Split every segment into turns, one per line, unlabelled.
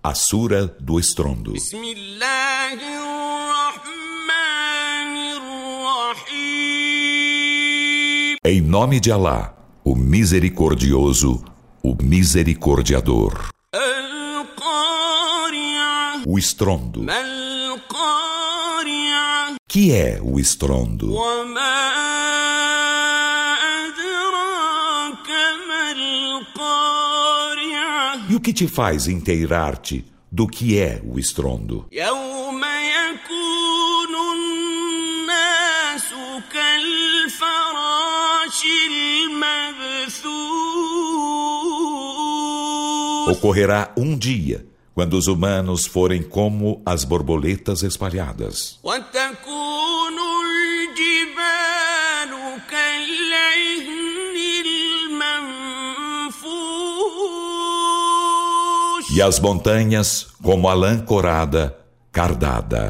a Sura do Estrondo. Em nome de Alá, o Misericordioso, o Misericordiador. O estrondo. Que é o estrondo? E o que te faz inteirar-te do que é o estrondo? Ocorrerá um dia quando os humanos forem como as borboletas espalhadas. E as montanhas como a lã corada, cardada.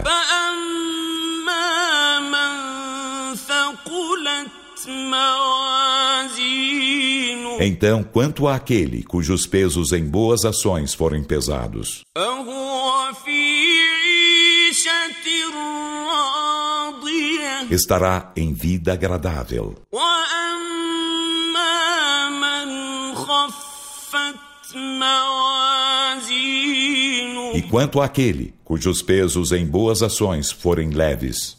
Então, quanto àquele cujos pesos em boas ações forem pesados, estará em vida agradável. E quanto àquele cujos pesos em boas ações forem leves,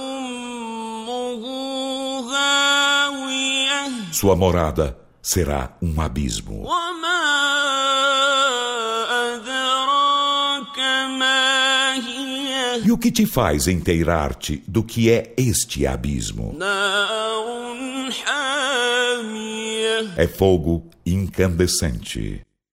sua morada será um abismo. E o que te faz inteirar-te do que é este abismo? É fogo incandescente.